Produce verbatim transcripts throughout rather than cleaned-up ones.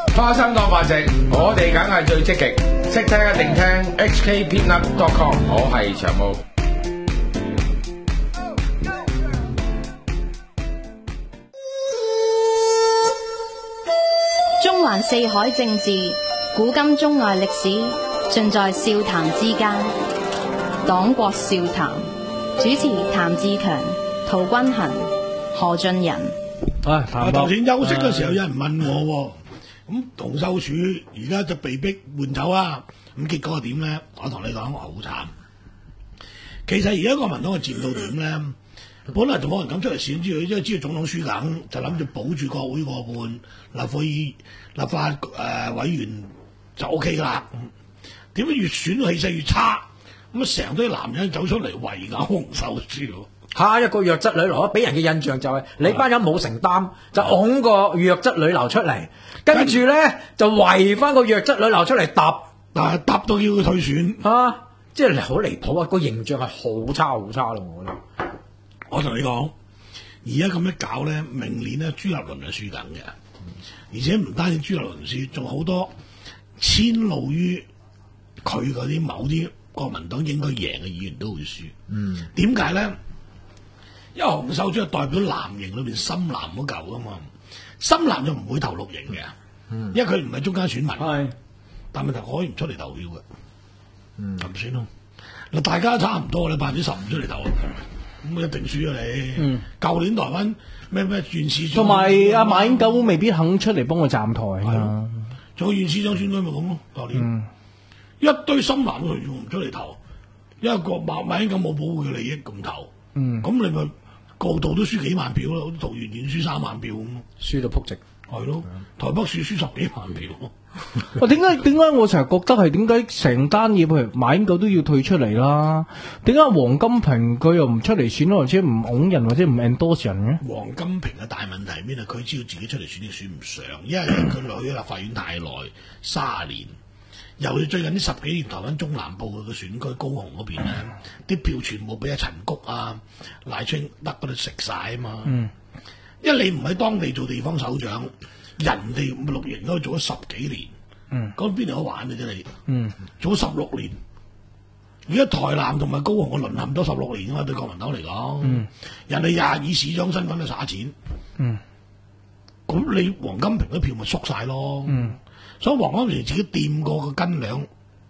花生當飯食，我哋梗係最積極，識聽一定聽 H K Peanut dot com， 我係長毛。 中環四海政治，古今中外歷史，盡在笑談之間。黨國笑談，主持譚志強、陶君衡、何俊仁。 啊！頭先休息嘅時候，有人問我，咁洪秀柱而家就被逼換走啊！咁結果係點咧？我同你講，好慘。其實而家國民黨嘅戰到點咧？本來就冇人敢出嚟選之佢，因為知道總統輸梗，就諗住保住國會過半，立法議立法誒、呃、委員就 O K 噶啦。點解越選到氣勢越差？咁啊，成堆男人走出嚟圍毆洪秀柱。 下一個弱質女流，俾人嘅印象就係、是、你班人冇承擔，就拱個弱質女流出嚟，跟住咧就圍翻個弱質女流出嚟揼， 但係揼到要佢退選啊！即係好離譜啊！個形象係好差好差咯，我覺得。 我同你講，而家咁樣搞咧，明年咧朱立倫係輸緊嘅，而且唔單止朱立倫輸，仲好多遷怒於佢嗰啲某啲國民黨應該贏嘅議員都會輸。嗯，點解咧？因為洪秀柱係代表藍營裏邊深藍嗰嚿噶嘛，深藍就唔會投綠營嘅，嗯、因為佢唔係中間選民。係是，但問題可以唔出嚟投票嘅，嗯，咁算咯。嗱，大家差唔多，你百分之十唔出嚟投，咁一定輸啊你。嗯，舊年台灣咩咩縣市長， 同埋阿馬英九未必肯出嚟幫我站台啊。 仲有縣市長選舉咪咁咯，舊年、嗯、一堆深藍佢仲唔出嚟投，因為個馬馬英九冇保護佢利益咁投。嗯，咁你咪。個度都輸幾萬票咯，桃園縣輸三萬票咁咯， 輸到撲直， 係咯。台北市輸十幾萬票。 啊，點解點解我成日覺得係點解成單嘢譬如馬英九都要退出嚟啦？點解黃金平佢又唔出嚟選，或者唔拱人，或者唔 endorse 人嘅？ 黃金平嘅大問題係咩啊？佢知道自己出嚟選都選唔上，因為佢落去立法院太耐，卅年。尤其最近呢十幾年台灣中南部嘅選區高雄嗰邊咧，啲、嗯、票全部俾阿陳菊啊、賴清德嗰度食晒啊嘛。嗯，因為你唔喺當地做地方首長，人哋綠營嗰度做咗十幾年，嗯，咁邊度有得玩嘅啫你？嗯，做咗十六年，而家台南同埋高雄我淪陷咗十六年啊嘛，對國民黨嚟講，嗯，人哋廿以市長身份去耍錢，嗯，咁你黃金平啲票咪縮晒咯，嗯。所以黃金平自己掂過個斤兩，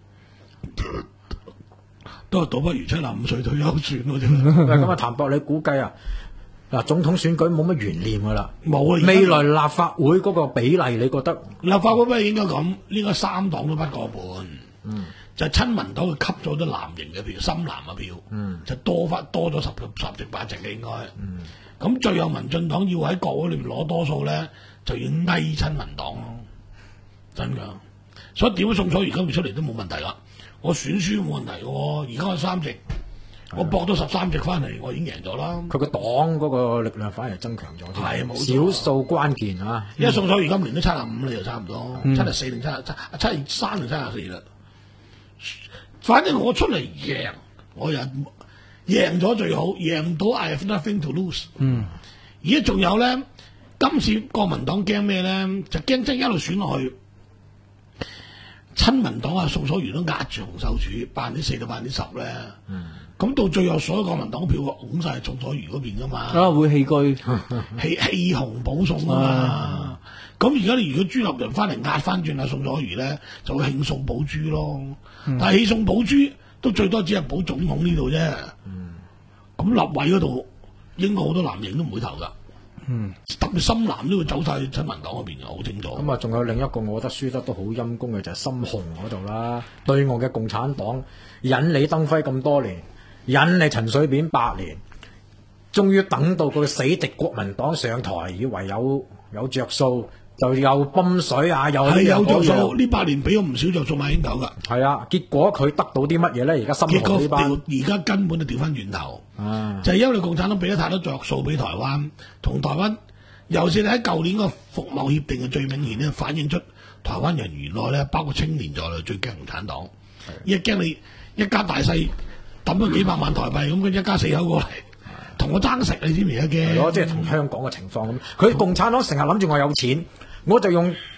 都係倒不如七十五歲退休算咯啫。 咁啊，譚博，你估計啊，嗱，總統選舉冇乜懸念噶啦，冇啊。未來立法會嗰個比例，你覺得？ 立法會咩應該咁？應該三黨都不過半，嗯，就係親民黨佢吸咗啲藍營嘅票，深藍嘅票，嗯，就多翻多咗十十席八席嘅應該，嗯，咁最有民進黨要喺國會裏面攞多數咧，就要挨親民黨咯。真噶，所以點樣送楚而家出嚟都冇問題啦。我選輸冇問題嘅，而家我三席，我搏到十三席翻嚟，我已經贏咗啦。 佢個黨嗰個力量反而增強咗，係冇少數關鍵啊。 因為送楚而家年都七十五，你就差唔多，七十四定七十七，七十三定七十四啦。反正我出嚟贏，我又贏咗最好，贏唔到 I have nothing to lose。嗯，而家仲有咧，今次國民黨驚咩咧？就驚即係一路選落去。親民黨啊，宋楚瑜都壓住洪秀柱百分之四到百分之十咧，咁、嗯、到最後所有國民黨票拱晒係宋楚瑜嗰邊噶嘛， 啊會棄居棄棄紅保宋啊嘛，咁而家你如果朱立倫翻嚟壓翻轉啊宋楚瑜咧，就會慶宋保朱咯，嗯、但係慶宋保朱都最多只係保總統呢度啫，咁、嗯、立委嗰度應該好多藍營都唔會投噶。嗯，特別深藍都會走晒親民黨嗰邊，好清楚。咁啊， 仲有另一個我覺得輸得都好陰功嘅就係、是、深紅嗰度啦。對岸嘅共產黨引你登輝咁多年，引你陳水扁八年，終於等到個死敵國民黨上台，以為有有着數，就又泵水啊，又係有着數。呢八年俾咗唔少着數馬英九噶。 係啊，結果佢得到啲乜嘢咧？而家深紅呢班， 而家根本就調翻轉頭。啊、就係因為共產黨俾咗太多着數俾台灣，同台灣，尤其是喺舊年個服貿協定嘅最明顯咧，反映出台灣人原來咧，包括青年在內最驚共產黨，一驚你一家大細抌咗幾百萬台幣咁，佢一家四口過嚟同我爭食，你知唔知而家驚？ 係咯，即係同香港嘅情況咁。佢共產黨成日諗住我有錢，我就用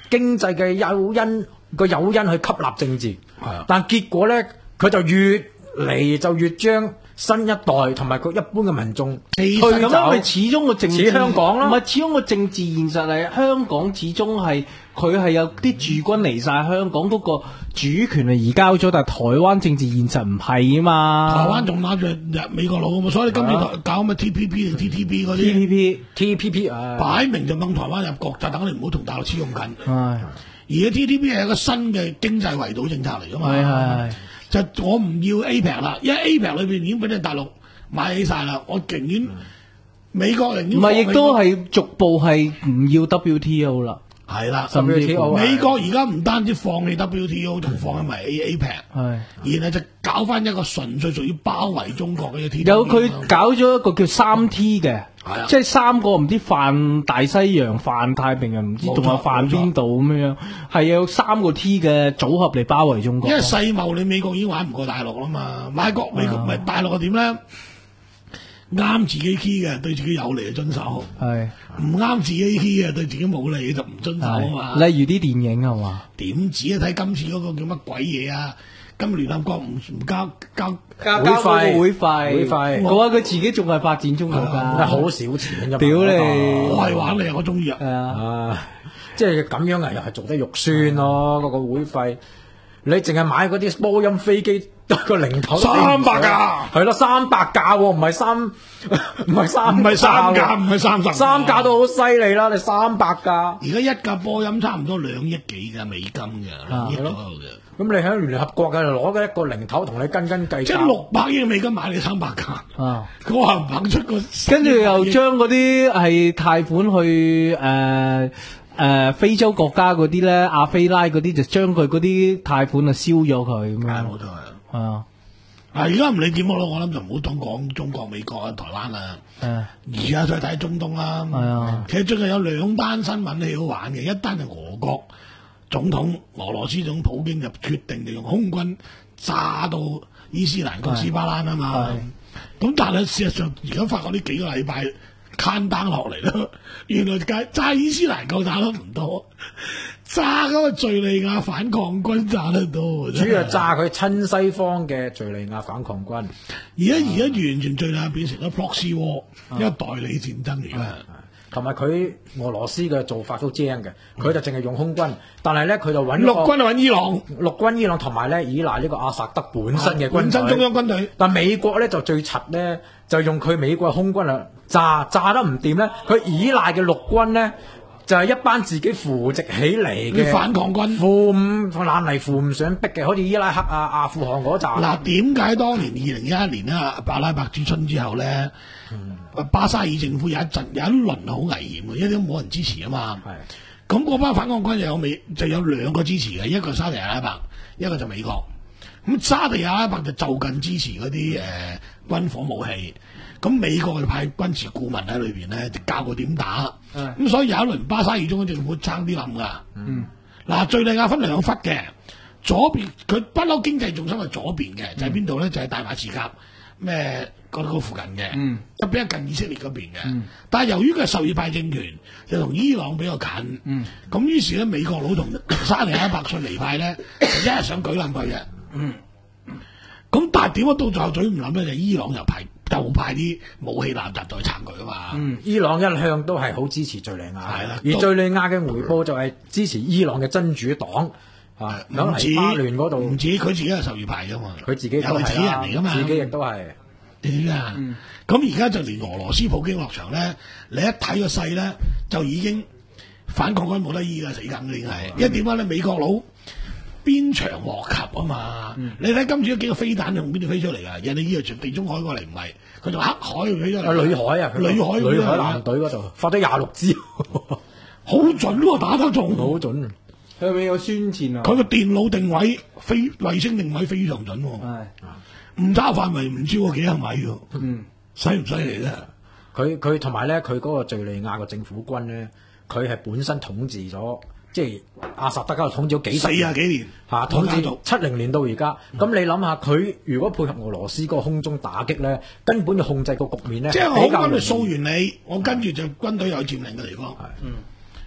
經濟嘅誘因個誘因去吸納政治， 係啊但結果咧佢就越嚟就越將新一代同埋佢一般嘅民眾其實推走咁樣，咪始終個政治似香港啦唔係始終個政治現實係香港，始終係佢係有啲駐軍嚟晒香港，嗰個主權係移交咗，但係台灣政治現實唔係啊嘛。 台灣仲攬住美國佬啊嘛，所以你今次係啊搞咩 T P P 定 T T P 嗰 T 啲， P P， T P P 啊， 擺明就掹台灣入國，就等你唔好同大陸黐咁近。 唉， 而家 T T P 係一個新嘅經濟圍堵政策嚟噶嘛， 係係就我唔要 A P E C 啦，因為 A P E C 裏邊已經俾你大陸買起晒啦，我寧願美國寧願唔係亦放都係逐步係唔要 W T O 啦， 係啦， 甚至乎 W T O 美國而家唔單止放棄 W T O，仲放棄埋 A A P E C， 係然後就搞翻一個純粹屬於包圍中國嘅 T T P。 有佢搞咗一個叫三 T 嘅。 係啊即係三個唔知泛大西洋、泛太平洋，唔知冇錯仲有泛邊度咁樣，係有三個 T 嘅組合嚟包圍中國。 因為世貿你美國已經玩唔過大陸啦嘛，買國美國啊咪大陸係點咧？啱自己 key 嘅對自己有利就遵守， 係唔啱自己 key 嘅對自己冇利就唔遵守啊嘛。 係，例如啲電影係嘛？ 點止啊？睇今次嗰個叫乜鬼嘢啊？今日聯合國唔唔交交交會費交會費， 會費嘅話佢自己仲係發展中國係㗎， 好少錢啫嘛。 屌你我係玩你啊！我中意啊！ 係啊， 啊，即係咁樣啊，又係做得肉酸咯。嗰、個會費，你淨係買嗰啲波音飛機個零頭三百架係咯，三百架喎，唔係三，唔係三， 唔係三架， 喎唔係三十， 三架都好犀利啦！你三百架， 而家一架波音差唔多兩億幾嘅美金嘅，兩億左右嘅， 咁你喺聯合國嘅攞嘅一個零頭同你斤斤計較， 即係六百億美金買你三百架， 啊， 我話唔肯出個， 跟住又將嗰啲係貸款去誒。呃誒、呃、非洲國家嗰啲咧，亞非拉嗰啲就將佢嗰啲貸款啊燒咗佢咁樣。 係冇錯係。 係啊， 啊！而家唔理點好咯，我諗就唔好當講中國、美國啊、台灣啦。 誒而家再睇中東啦。 係啊其實最近有兩單新聞係好玩嘅，一單係俄國總統俄羅斯總統普京就決定就用空軍炸到伊斯蘭國斯巴蘭啊嘛。咁但係事實上而家發覺呢幾個禮拜攤單落嚟啦，原來炸炸伊斯蘭國炸得唔多，炸嗰個敍利亞反抗軍炸得多。 主要係炸佢親西方嘅敍利亞反抗軍。 而家而家完全敍利亞變成咗 proxy war，一個代理戰爭嚟嘅。 同埋佢俄羅斯嘅做法都精嘅，佢就淨係用空軍，但係咧佢就揾陸軍就揾伊朗， 陸軍伊朗同埋咧依賴呢個阿薩德本身嘅軍本身中隊。 央軍隊。 但美國咧就最柒咧，就用佢美國嘅空軍啊炸炸得唔掂咧，佢依賴嘅陸軍咧就係、是、一班自己扶植起嚟嘅啲反抗軍扶唔爛泥扶唔上壁嘅，好似伊拉克啊、阿富汗嗰扎。 嗱，點解當年二零一一年咧阿拉伯之春之後咧， 嗯巴沙爾政府有一陣有一輪好危險嘅，因為都冇人支持啊嘛。 係咁嗰班反抗軍就有美就有兩個支持嘅，一個沙地阿拉伯，一個就美國。咁沙地阿拉伯就就近支持嗰啲誒軍火武器，咁美國就派軍事顧問喺裏邊咧，就教佢點打。咁、 嗯所以有一輪巴沙爾中央政府爭啲冧㗎。 嗯， 嗱，敍利亞分兩忽嘅，左邊佢不嬲經濟重心係左邊嘅，就係邊度咧？就係、大馬士革咩嗰個附近嘅， 嗯就比較近以色列嗰邊嘅。但係由於佢係什葉派政權，就同伊朗比較近， 嗯咁於是咧美國佬同沙地阿拉伯遜尼派咧，就一係想舉冧佢嘅。 嗯咁但係點解到最後嘴唔諗咧？就伊朗又派又派啲武器艦艦再撐佢啊嘛。 嗯伊朗一向都係好支持敍利亞， 係啦而敍利亞嘅回報就係支持伊朗嘅真主黨啊， 唔響止黎巴嫩嗰度唔，止佢自己係什葉派噶嘛， 佢自己都又係自己人係啦嚟噶嘛， 自己亦都係。 點啊？咁而家就連俄羅斯普京落場咧，你一睇個勢咧，就已經反抗軍冇得醫啦，死梗嘅已經係。因為點解咧？美國佬邊場禍及啊嘛！你睇今次嗰幾個飛彈用邊度飛出嚟㗎？人哋以為從地中海過嚟，唔係，佢從黑海飛出啊， 嚟。 裏海啊，佢裏海裏海嗰啲艦隊嗰度發咗廿六支， 好準喎，打得中。 好準。 佢咪有宣戰啊？ 佢個電腦定位飛衛星定位非常準喎， 係唔揸範圍唔超過幾十米喎， 嗯犀唔犀利咧？ 佢佢同埋咧，佢嗰個敍利亞個政府軍咧，佢係本身統治咗，即係阿薩德加統治咗幾四十啊幾年嚇，統治我家族七零年到而家。咁、你諗下，佢如果配合俄羅斯嗰個空中打擊咧，根本就控制個局面咧， 即係比較容易我軍嚟掃完你，我跟住就軍隊有佔領嘅地方。 嗯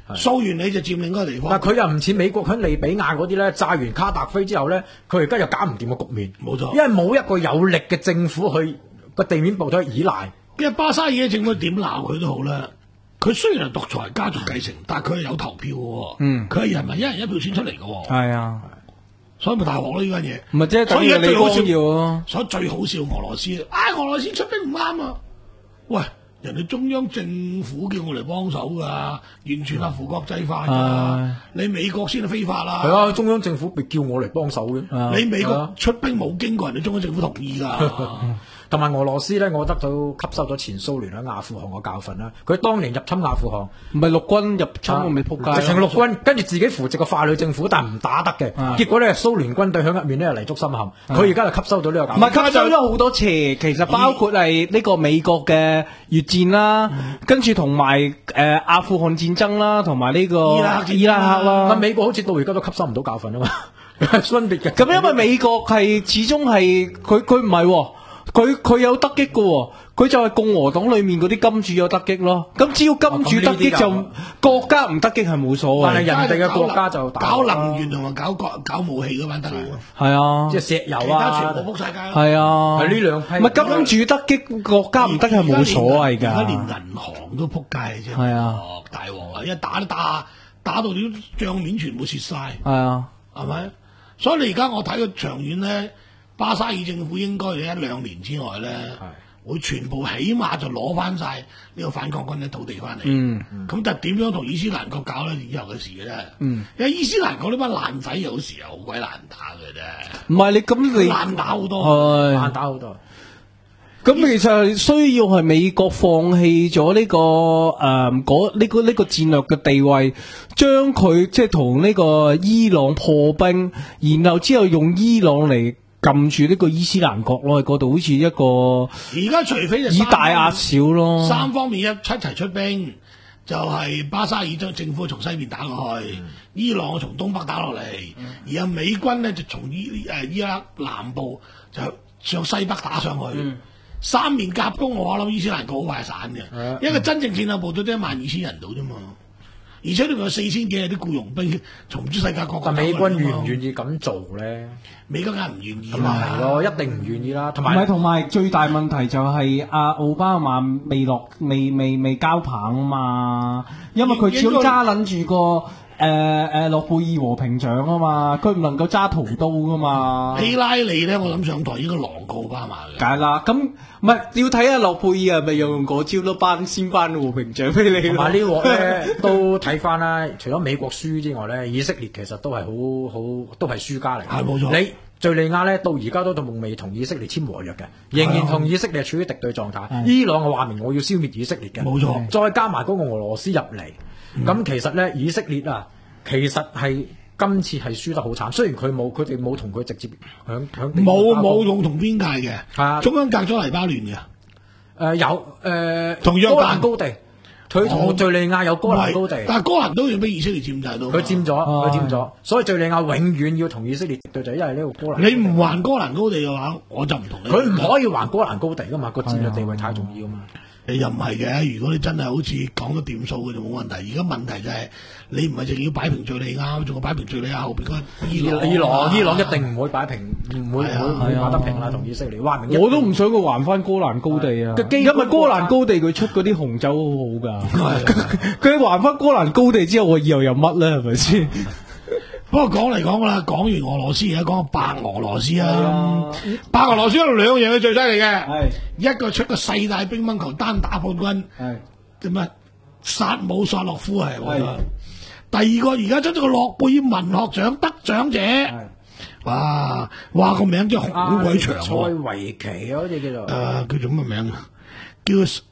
掃完你就佔領嗰個地方。 但佢又唔似美國喺利比亞嗰啲咧，炸完卡達菲之後咧，佢而家又搞唔掂個局面。 冇錯， 因為冇一個有力嘅政府去個地面部隊依賴。 因為巴沙爾嘅政府點鬧佢都好啦，佢雖然係獨裁家族繼承，但係佢係有投票嘅喎。 嗯， 佢係人民一人一票選出嚟嘅喎。 係啊， 所以咪大鑊咯呢間嘢。 唔係即係所以而家最好笑要咯。 所以最好笑俄羅斯，啊俄羅斯出兵唔啱啊！喂，人哋中央政府叫我嚟幫手㗎，完全合乎國際法㗎。 啊你美國先係非法啦。 係啊，中央政府咪叫我嚟幫手嘅。 啊你美國出兵冇經過人哋中央政府同意㗎。 同埋俄羅斯咧，我覺得都吸收咗前蘇聯喺阿富汗嘅教訓啦。佢當年入侵阿富汗， 唔係陸軍入侵，我咪撲街。 直情陸軍跟住自己扶植個傀儡政府，但係唔打得嘅。 啊結果咧，蘇聯軍隊喺一面咧泥足深陷。佢而家就吸收到呢個教訓。 唔係吸收咗好多次，其實包括係呢個美國嘅越戰啦，跟住同埋誒阿富汗戰爭啦，同埋呢個伊拉克伊拉克啦。 但美國好似到而家都吸收唔到教訓啊嘛，係分別嘅。 咁因為美國係始終係佢佢唔係喎。佢佢有得擊嘅喎，佢就係共和黨裏面嗰啲金主有得擊咯。咁只要金主得擊就國家唔得擊係冇所謂。 但係人哋嘅國家就打搞能源同埋搞國搞武器嗰班得嚟喎。 係啊， 即係石油其他啊， 全部撲晒街啦。 係啊， 係呢兩批。 唔係金主得擊，國家唔得係冇所謂㗎。 而家連銀行都撲街啫。 係啊， 大鑊啊！一打都打打到啲帳面全部蝕晒。 係啊， 係咪？所以你而家我睇個長遠咧。巴沙爾政府應該喺一兩年之外咧，會全部起碼就攞翻晒呢個反抗軍嘅土地翻嚟。 嗯， 咁但係點樣同伊斯蘭國搞咧？以後嘅事嘅啫。 嗯， 因為伊斯蘭國呢班爛仔有時候好鬼難打嘅啫。 唔係你咁你難打好多， 係難打好多。 咁其實係需要係美國放棄咗呢個誒嗰呢個呢個戰略嘅地位，將佢即係同呢個伊朗破冰，然後之後用伊朗嚟撳住呢個伊斯蘭國咯，喺嗰度好似一個而家除非就以大壓小咯， 三方面一齊齊出兵，就係、是、巴沙爾將政府從西面打過去，嗯、伊朗從東北打落嚟，嗯、而阿美軍呢就從伊誒伊拉克南部就向西北打上去，嗯、三面夾攻我諗伊斯蘭國好快散嘅，嗯、因為真正戰鬥部隊都一萬二千人到啫嘛。而且你咪有四千幾啲僱傭兵從世界各國。 但美軍願唔願意咁做咧？ 美軍梗係唔願意咁啊係咯，一定唔願意啦。同埋唔係同埋最大問題就係阿奧巴馬未落未未未交棒啊嘛，因為佢始終揸撚住個。誒誒，諾貝爾和平獎啊嘛，佢唔能夠揸屠刀噶嘛。 希拉里咧，我諗上台應該狼過奧巴馬嘅。 梗係啦，咁唔係要睇下諾貝爾係咪又用嗰招咯，頒先頒和平獎俾你。 同埋呢鑊咧都睇翻啦，除咗美國輸之外咧，以色列其實都係好好都係輸家嚟。 係冇錯。 你敍利亞咧到而家都仲未同以色列簽和約嘅，仍然同以色列處於敵對狀態。 嗯、 伊朗嘅話明我要消滅以色列嘅， 冇錯。 再加埋嗰個俄羅斯入嚟。咁、嗯、其實咧，以色列啊，其實係今次係輸得好慘。雖然佢冇，佢哋冇同佢直接響響冇冇用同邊界嘅， 係啊， 中間隔咗黎巴嫩嘅。誒、 呃、有誒，呃、 同約旦高地，佢同敍利亞有哥蘭高地， 但係哥蘭都要俾以色列佔晒到。 佢佔咗，佢佔咗，所以敍利亞永遠要同以色列敵對，就係因為呢個哥蘭。 你唔還哥蘭高地嘅話，我就唔同你。 佢唔可以還哥蘭高地噶嘛，個戰略地位太重要啊嘛。 你又唔係嘅，如果你真係好似講得掂數嘅就冇問題。而家問題就係、是、你唔係淨要擺平敍利亞，仲要擺平敍利亞後邊嗰伊朗。 伊朗伊朗一定唔會擺平，唔會唔會擺得平啦，同以色列。話明我都唔想佢還翻哥蘭高地啊！因為哥蘭高地佢出嗰啲紅酒好好㗎。佢還翻哥蘭高地之後，我以後有乜咧？係咪先？ 不過講嚟講啦，講完俄羅斯而家講個白俄羅斯啊，白俄羅斯有兩樣嘢最犀利嘅，一個出個世大乒乓球單打冠軍，點啊薩姆索洛夫係，第二個而家出咗個諾貝爾文學獎得獎者，哇哇個名真係好鬼長， 塞維奇好似叫做， 誒叫做乜名啊？叫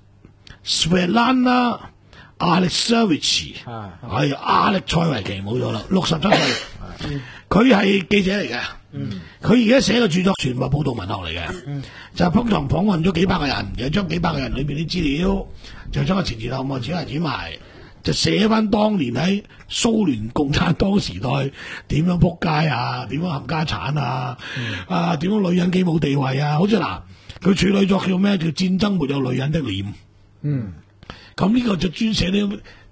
Svetlana Alexievich，係亞歷塞維奇冇咗啦，六十七歲，佢係記者嚟嘅，佢而家寫嘅著作全部報道文學嚟嘅，嗯、就通常訪問咗幾百個人，又將幾百個人裏邊啲資料，就將個前前後後剪嚟剪埋，就寫翻當年喺蘇聯共產黨時代點樣撲街啊，點樣冚家產啊，嗯、啊點樣女人幾冇地位啊，好似嗱，佢處女作叫咩？叫戰爭沒有女人的臉，嗯。咁呢個就專寫啲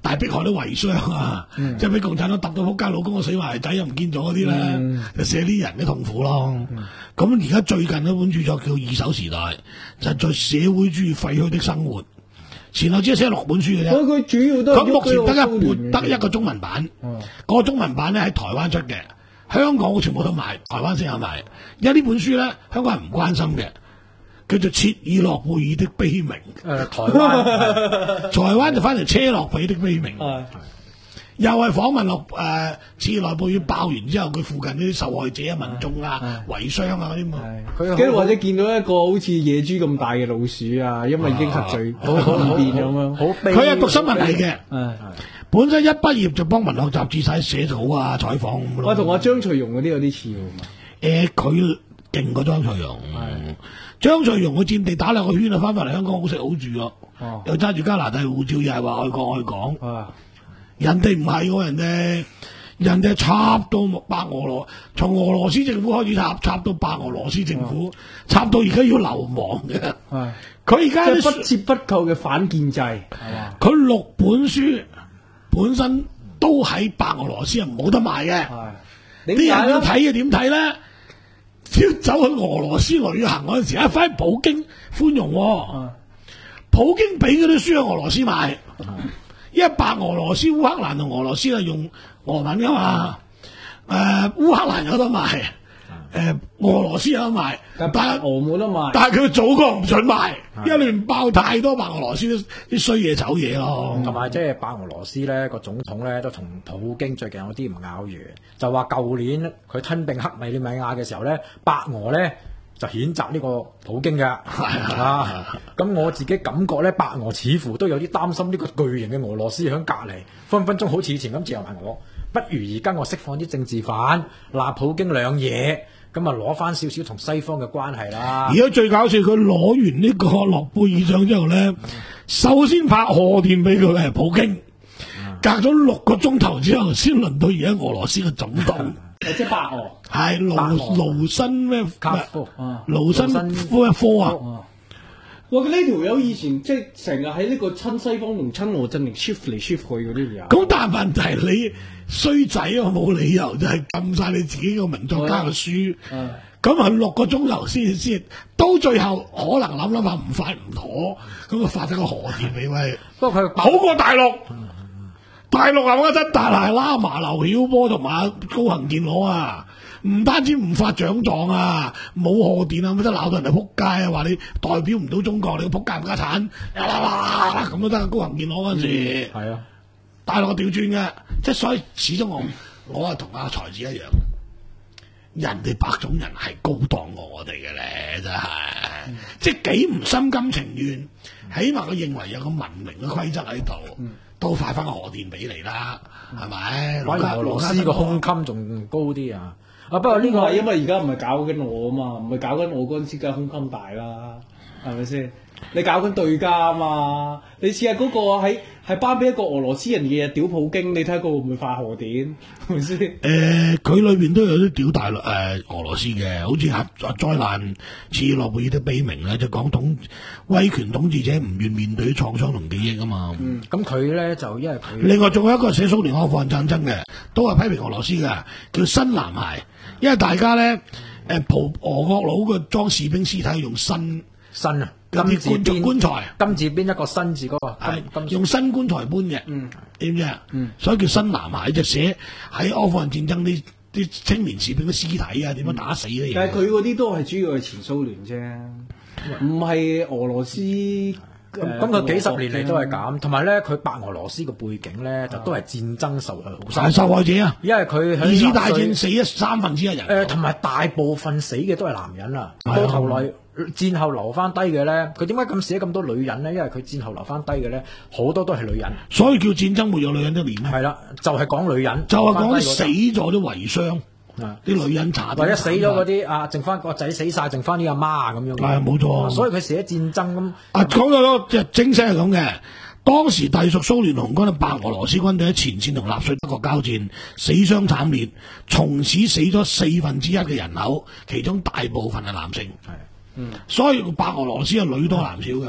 大迫害啲遺孀啊， 嗯即係俾共產黨揼到仆街，老公個死埋仔又唔見咗嗰啲咧， 嗯就寫啲人嘅痛苦咯。咁而家最近一本著作叫《二手時代》，就係在社會主義廢墟的生活。前後只係寫六本書嘅啫。 佢主要都係咁目前得一喐本，得一個中文版。 哦嗰個中文版咧喺台灣出嘅，香港全部都賣，台灣先有賣。因為呢本書咧，香港人唔關心嘅，叫做切爾諾貝爾的悲鳴。 誒、呃台灣台灣就翻嚟車諾比的悲鳴。 係又係訪問落誒切爾諾貝爾爆完之後，佢附近啲受害者啊、民眾啊、遺傷啊嗰啲嘛。 佢跟住或者見到一個好似野豬咁大嘅老鼠啊，因為已經核聚好好好變咁樣。 好悲， 佢係讀新聞系嘅， 誒， 本身一畢業就幫文學雜誌晒寫稿啊、採訪咁咯。 我同阿張翠容嗰啲有啲似喎。 誒佢勁過張翠容，張翠容佢佔地打兩個圈啊，翻返嚟香港好食好住咯， 哦又揸住加拿大護照，又係話愛國愛港。 啊， 人哋唔係喎，人哋人哋插到白俄羅，從俄羅斯政府開始插，插到白俄羅斯政府，插到而家要流亡嘅。 係佢而家即係不啲折不扣嘅反建制，係嘛？ 佢六本書本身都喺白俄羅斯係冇得賣嘅。 係啲點解咧？ 人要睇嘅點睇咧？要走去俄羅斯旅行嗰陣時，一翻普京寬容喎、 啊普京俾嗰啲書喺俄羅斯賣，因為白俄羅斯、烏克蘭同俄羅斯係用俄文噶嘛，誒、烏克蘭有得賣，誒、俄羅斯有得賣，但係但係俄冇得賣。 但係佢祖國唔准賣，因為裏面爆太多白俄羅斯啲啲衰嘢醜嘢咯。 同埋即係白俄羅斯咧個總統咧都同普京最近有啲唔咬完，就話舊年佢吞併克里米亞嘅時候咧，白俄咧就譴責呢個普京嘅。啊，咁我自己感覺咧，白俄似乎都有啲擔心呢個巨型嘅俄羅斯響隔離，分分鐘好似以前咁自由埋我，不如而家我釋放啲政治犯，鬧普京兩嘢，咁啊攞翻少少同西方嘅關係啦而。家最搞笑，佢攞完呢個諾貝爾獎之後咧，首先拍賀電俾佢係普京，隔咗六個鐘頭之後，先輪到而家俄羅斯嘅總統， 即係白俄。 係盧白俄盧辛咩？ 卡夫啊盧辛科一科啊！ 啊！哇！呢條友以前即係成日喺呢個親西方同親俄陣營 shift 嚟 shift 去嗰啲友。 咁但係問題你衰仔啊，冇理由就係禁晒你自己個名作家嘅書。 啊咁啊六個鐘頭先先，到最後可能諗諗下唔快唔妥，咁啊發咗個賀電俾喂， 不過佢好過大陸。大陸係嗰真大係拉麻劉曉波同埋高行健攞啊！唔單止唔發獎狀啊，冇賀電啊，咪得鬧到人哋撲街啊！話你代表唔到中國，你個撲街唔家產，啦啦啦咁都得。高行健攞嗰陣時， 係啊， 大陸調轉嘅，即係所以始終我我係同阿才子一樣，人哋白種人係高檔過我哋嘅咧，真係， 嗯、 即係幾唔心甘情願，起碼佢認為有個文明嘅規則喺度。 嗯都快翻個賀電俾你啦，係咪？ 反而俄羅斯個胸襟仲高啲啊！啊，不過呢個呢個係因為而家唔係搞緊我啊嘛，唔係搞緊我嗰陣時，梗係胸襟大啦，係咪先？你搞緊對家啊嘛，你試下嗰個喺係頒俾一個俄羅斯人嘅屌普京，你睇下佢會唔會發賀電，係咪先？ 誒，佢裏邊都有啲屌大陸誒俄羅斯嘅，好似核核災難、切爾諾貝爾的悲鳴咧，就講統威權統治者唔願面對創傷同記憶啊嘛。 咁佢咧就因為佢另外仲有一個寫蘇聯阿富汗戰爭嘅，都係批評俄羅斯嘅，叫新男孩，因為大家咧誒葡俄國佬嘅裝士兵屍體用新新啊， 金金字棺做邊棺材。 金字邊一個新字嗰個金金用新棺材搬嘅， 嗯知唔知啊？所以叫新男孩，就寫喺阿富汗戰爭啲啲青年士兵嘅屍體啊，點樣打死呢嘢。 但係佢嗰啲都係主要係前蘇聯啫，唔係俄羅斯。 咁咁佢幾十年嚟都係咁，同埋咧佢白俄羅斯個背景咧就都係戰爭受害好係受害者啊！ 因為佢喺二次大戰納粹死咗三分之一人。 誒，同埋大部分死嘅都係男人啊！ 係啊到頭來戰後留翻低嘅咧，佢點解咁寫咁多女人咧？因為佢戰後留翻低嘅咧，好多都係女人。 所以叫戰爭沒有女人的臉。 係啦，就係講女人， 就係講啲留死返低咗啲遺傷， 啊啲女人查嗰啲或者死咗嗰啲啊，剩翻個仔死晒，剩翻啲阿媽咁樣。 係冇錯所以佢寫戰爭咁。 啊，講到即係正式係咁嘅。當時隸屬蘇聯紅軍嘅白俄羅斯軍隊喺前線同納粹德國交戰，死傷慘烈，從此死咗四分之一嘅人口，其中大部分係男性。係，嗯，所以白俄羅斯係女多男少嘅。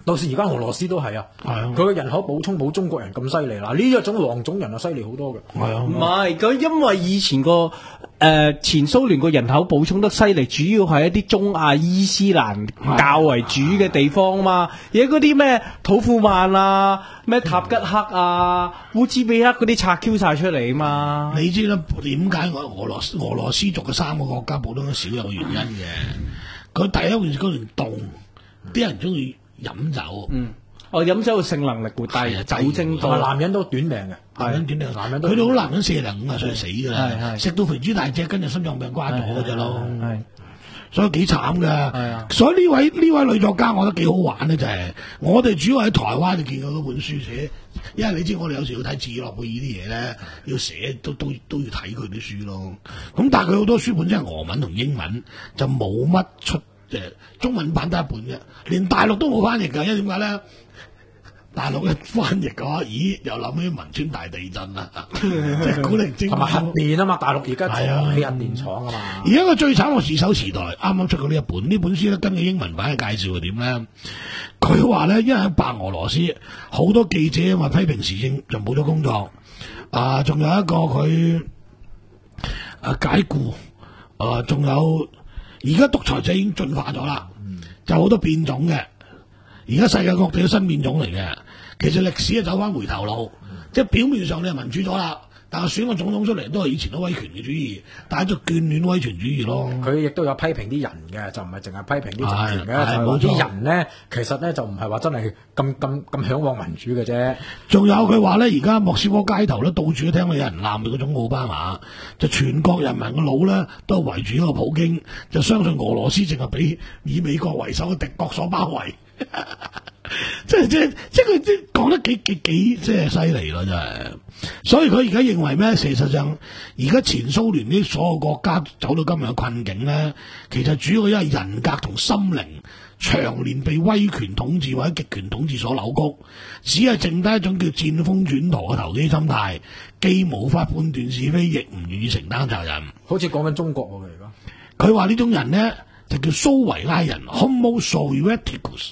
到時而家俄羅斯都係啊， 係啊佢嘅人口補充冇中國人咁犀利啦。呢一種黃種人啊，犀利好多嘅。 係啊唔係，咁因為以前個誒、呃、前蘇聯個人口補充得犀利，主要係一啲中亞伊斯蘭教為主嘅地方嘛。而家嗰啲咩土庫曼啊、咩塔吉克啊、烏茲比克嗰啲拆 Q 晒出嚟啊嘛。 你知啦，點解我俄羅斯俄羅斯族嘅三個國家普通得少有個原因嘅？佢第一件事嗰年凍，啲人中意飲酒。 嗯，哦，飲酒嘅性能力會低， 係啊酒精多同埋。男人都短命嘅， 男人短命， 男人都佢哋好男人四零五啊歲死㗎係啦， 係食到肥豬大隻，跟住心臟病瓜咗㗎啫咯。 係所以幾慘㗎。 啊所以呢位呢位女作家，我覺得幾好玩咧，就係、我哋主要喺台灣就見到嗰本書寫，因為你知我哋有時要睇切爾諾貝爾啲嘢咧，要寫都都都要睇佢啲書咯。咁但係佢好多書本真係俄文同英文，就冇乜出誒中文版得一本嘅，連大陸都冇翻譯㗎。因為點解咧？大陸嘅翻譯嘅話，咦又諗起汶川大地震啦，即係古靈精同埋核怪。 電啊嘛，大陸而家係啊做起核電廠啊嘛。 而家個最慘個自首時代啱啱出過呢一本，呢本書咧跟嘅英文版嘅介紹係點咧？佢話咧，因為喺白俄羅斯好多記者因為批評時政就冇咗工作，啊，仲有一個佢啊解雇，啊，仲有而家獨裁者已經進化咗啦，就好多變種嘅。而家世界各地都新變種嚟嘅，其實歷史係走翻回頭路，即係表面上你係民主咗啦，但係選個總統出嚟都係以前都威權嘅主義，但係就眷戀威權主義咯。 佢亦都有批評啲人嘅，就唔係淨係批評啲政權嘅，就係係係話冇錯啲人咧，其實咧就唔係話真係咁咁咁嚮往民主嘅啫。 仲有佢話咧，而家莫斯科街頭咧，到處都聽到有人鬧佢嗰種奧巴馬，就全國人民嘅腦咧都係圍住一個普京，就相信俄羅斯淨係俾以美國為首嘅敵國所包圍。即係即係即係佢即係講得幾幾幾即係犀利咯，真係。所以佢而家認為咩？事實上，而家前蘇聯啲所有國家走到今日嘅困境咧，其實主要因為人格同心靈長年被威權統治或者極權統治所扭曲，只係剩低一種叫戰風轉舵嘅投機心態，既無法判斷是非，亦唔願意承擔責任。 好似講緊中國喎，佢而家佢話呢種人咧就叫蘇維埃人 （Homo Sovieticus）。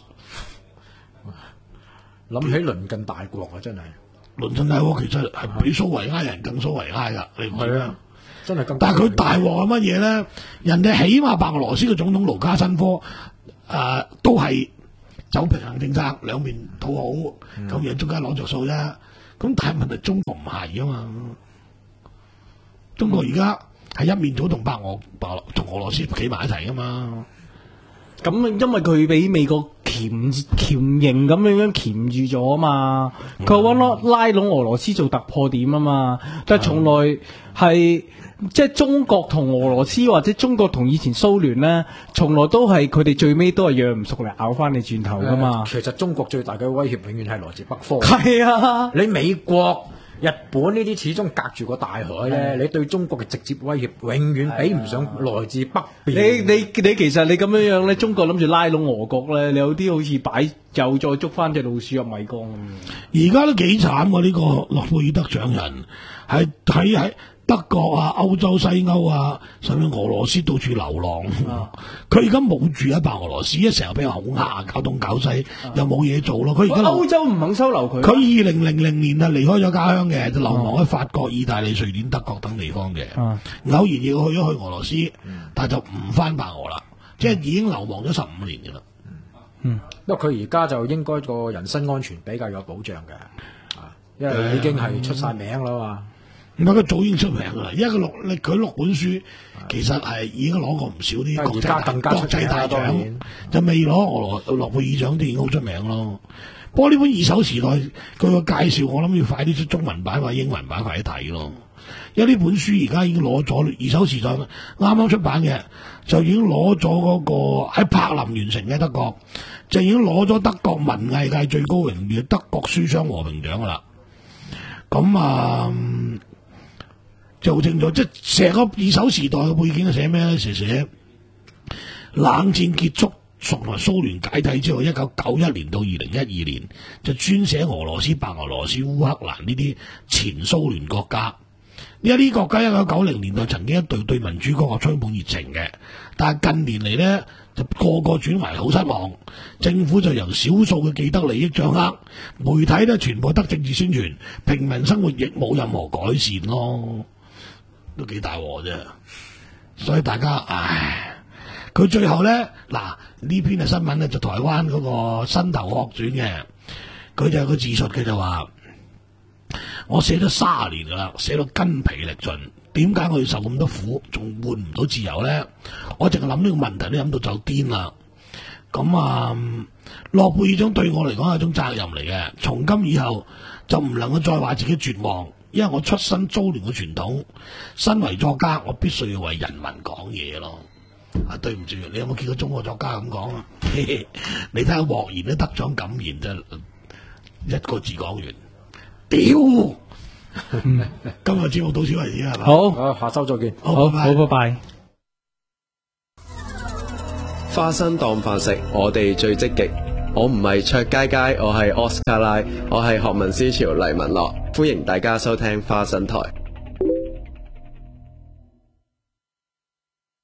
諗起鄰近大國啊，真係倫敦大鑊其實係比蘇維埃人更蘇維埃噶，你唔知咩？ 真係咁。 但係佢大鑊係乜嘢咧？人哋起碼白俄羅斯嘅總統盧卡申科，誒、呃、都係走平衡政策，兩邊討好，咁然中間攞着數啫。咁但係問題中國唔係啊嘛，中國而家係一面倒同白俄白同俄羅斯企埋一齊噶嘛。 咁因為佢俾美國鉗鉗形咁樣樣鉗住咗啊嘛，佢揾攞拉攏俄羅斯做突破點啊嘛，但係從來係即係中國同俄羅斯或者中國同以前蘇聯咧，從來都係佢哋最尾都係養唔熟嚟咬翻你轉頭噶嘛。 其實中國最大嘅威脅永遠係來自北方。 係啊， 你美國、日本呢啲始終隔住個大海咧，你對中國嘅直接威脅永遠比唔上來自北你邊。 你你其實你咁樣樣咧，中國諗住拉攏俄國咧，你有啲好似擺又再捉翻隻老鼠入米缸咁。 而家都幾慘喎！呢、這個諾貝爾得獎人係喺喺德國啊、歐洲西歐啊，甚至俄羅斯到處流浪。佢而家冇住喺白俄羅斯，一成日俾人恐嚇，搞東搞西， 啊又冇嘢做咯。佢而家歐洲唔肯收留佢。 佢二零零零年啊離開咗家鄉嘅，就流亡喺法國、意大利、瑞典、德國等地方嘅。 啊偶然亦去咗去俄羅斯，但係就唔翻白俄啦，即係已經流亡咗十五年嘅啦。 因為佢而家就應該個人身安全比較有保障嘅，啊，因為已經係出晒名啦嘛。 唔係佢早已經出名㗎啦，因為佢錄你佢錄本書，其實係已經攞過唔少啲國而家際更加出國際大名啦當然獎，就未攞俄羅諾貝爾獎都已經好出名咯。不過呢本二手時代佢個介紹，我諗要快啲出中文版或者英文版快啲睇咯。因為呢本書而家已經攞咗二手時代啱啱出版嘅，就已經攞咗嗰個喺柏林完成嘅德國，就已經攞咗德國文藝界最高榮譽德國書商和平獎㗎啦。咁啊〜就正咗，即係成個二手時代嘅背景係寫咩咧？寫寫冷戰結束，從來蘇聯解體之後，一九九一年到二零一二年，就專寫俄羅斯、白俄羅斯、烏克蘭呢啲前蘇聯國家， 因為呢個國家一九九零年代曾經一度對民主國家充滿熱情嘅，但係近年嚟呢，就個個轉為好失望，政府就由少數嘅既得利益掌握，媒體呢全部得政治宣傳，平民生活亦冇任何改善咯，都幾大鑊啫。所以大家唉，佢最後呢，嗱呢篇嘅新聞呢，就台灣嗰個新頭殼轉嘅，佢就有個自述嘅就話。我寫咗卅年噶啦，寫到筋疲力盡，點解我要受咁多苦，仲換唔到自由呢？我淨係諗呢個問題都諗到就癲啦。咁啊，諾貝爾獎對我嚟講係一種責任嚟嘅，從今以後就唔能夠再話自己絕望，因為我出身蘇聯嘅傳統，身為作家，我必須要為人民講嘢咯。啊，對唔住，你有冇見過中國作家咁講啊？你睇下莫言都得獎感言啫，一個字講完。屌！今日節目到此為止係嘛？ 好， 好，下周再見。 好，好，拜拜。 花生當飯食，我哋最積極。我唔係卓佳佳，我係奧斯卡拉，我係學民思潮黎文樂，歡迎大家收聽花生台。